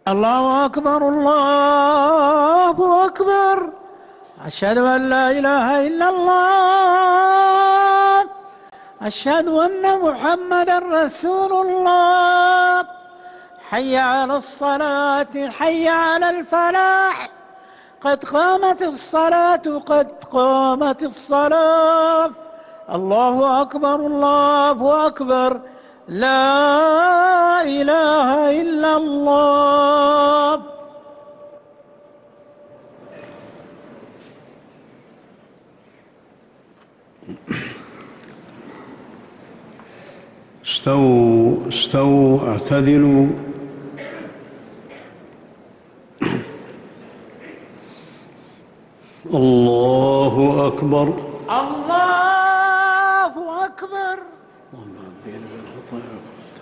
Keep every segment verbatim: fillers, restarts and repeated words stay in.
الله أكبر الله أكبر. أشهد أن لا إله إلا الله. أشهد أن محمدا رسول الله. حي على الصلاة حي على الفلاح. قد قامت الصلاة قد قامت الصلاة. الله أكبر الله أكبر. لا إله إلا الله. استووا استووا اعتدلوا. الله أكبر الله أكبر. اللهم ربي بين خطاياكم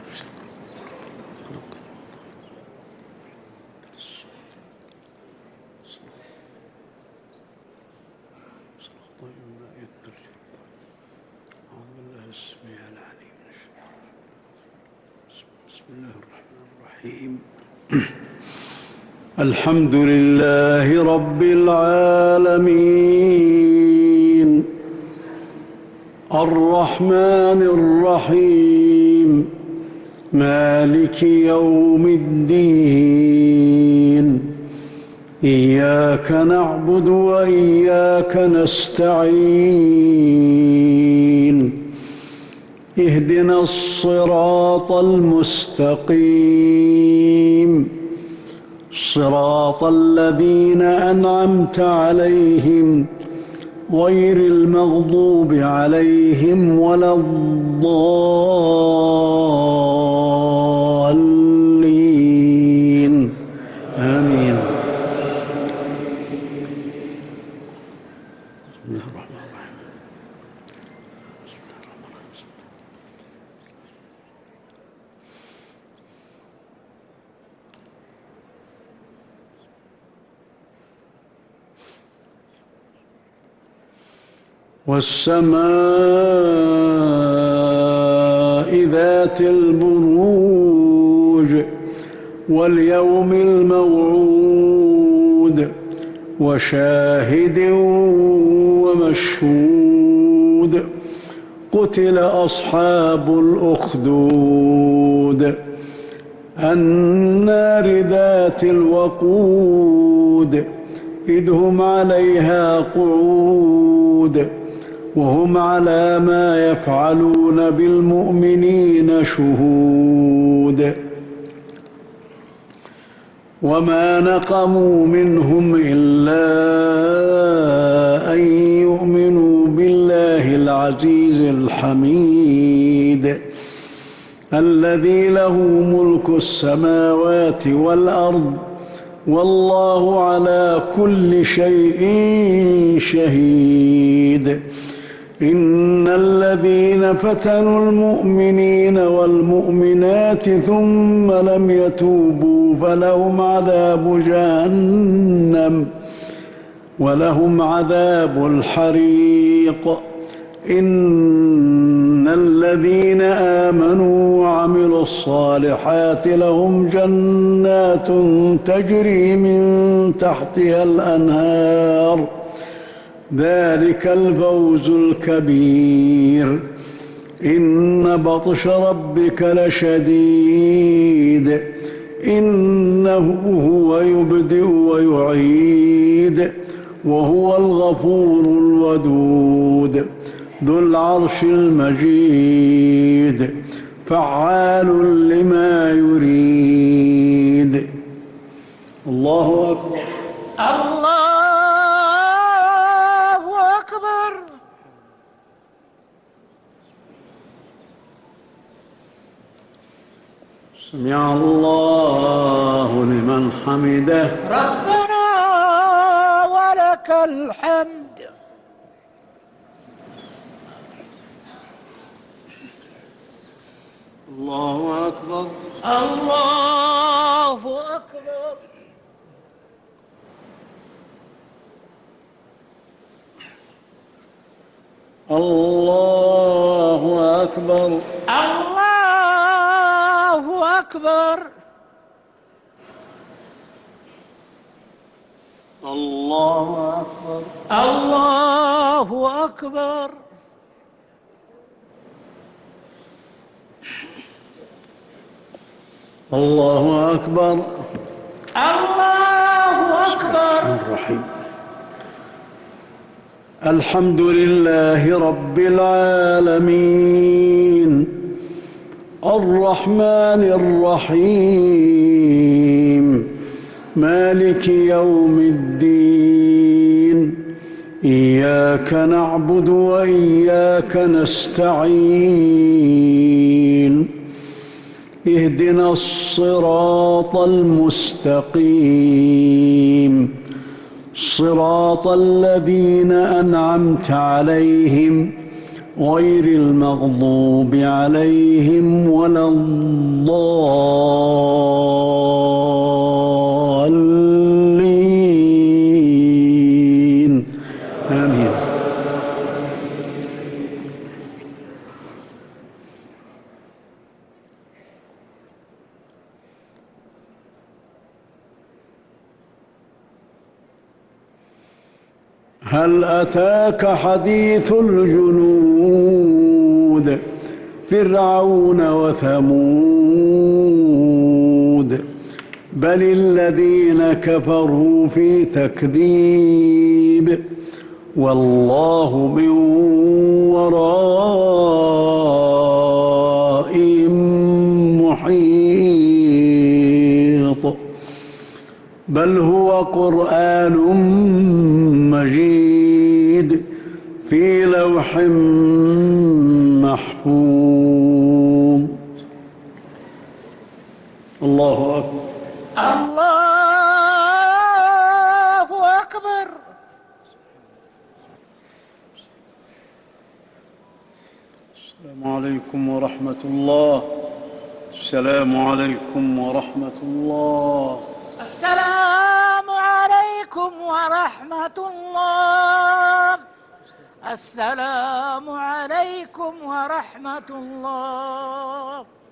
بسم الله الرحمن الرحيم. الحمد لله رب العالمين الرحمن الرحيم مالك يوم الدين. إياك نعبد وإياك نستعين. اهدنا الصراط المستقيم صراط الذين أنعمت عليهم غير المغضوب عليهم ولا الضالين. آمين. بسم الله الرحمن الرحيم. بسم الله الرحمن الرحيم. والسماء ذات البروج واليوم الموعود وشاهد ومشهود. قتل أصحاب الأخدود النار ذات الوقود إذ هم عليها قعود وهم على ما يفعلون بالمؤمنين شهود. وما نقموا منهم إلا أن يؤمنوا بالله العزيز الحميد الذي له ملك السماوات والأرض والله على كل شيء شهيد. إن الذين فتنوا المؤمنين والمؤمنات ثم لم يتوبوا فلهم عذاب جهنم ولهم عذاب الحريق. إن الذين آمنوا وعملوا الصالحات لهم جنات تجري من تحتها الأنهار ذلك الفوز الكبير. إن بطش ربك لشديد إنه هو يبدئ ويعيد وهو الغفور الودود ذو العرش المجيد فعال لما يريد. الله أكبر الله أكبر. سمع الله لمن حمده. ربنا ولك الحمد. الله أكبر الله أكبر. الله أكبر الله أكبر. الله أكبر. الله أكبر. الله أكبر. الله أكبر. الرحيم. الحمد لله رب العالمين الرحمن الرحيم مالك يوم الدين إياك نعبد وإياك نستعين اهدنا الصراط المستقيم صراط الذين أنعمت عليهم غير المغضوب عليهم ولا الضالين آمين. هل أتاك حديث الجنود فرعون وثمود بل الذين كفروا في تكذيب والله من ورائهم محيط بل هو قرآن مجيد في لوح محفوظ. الله أكبر. الله أكبر. السلام عليكم ورحمة الله. السلام عليكم ورحمة الله. السلام عليكم ورحمة الله. السلام عليكم ورحمة الله.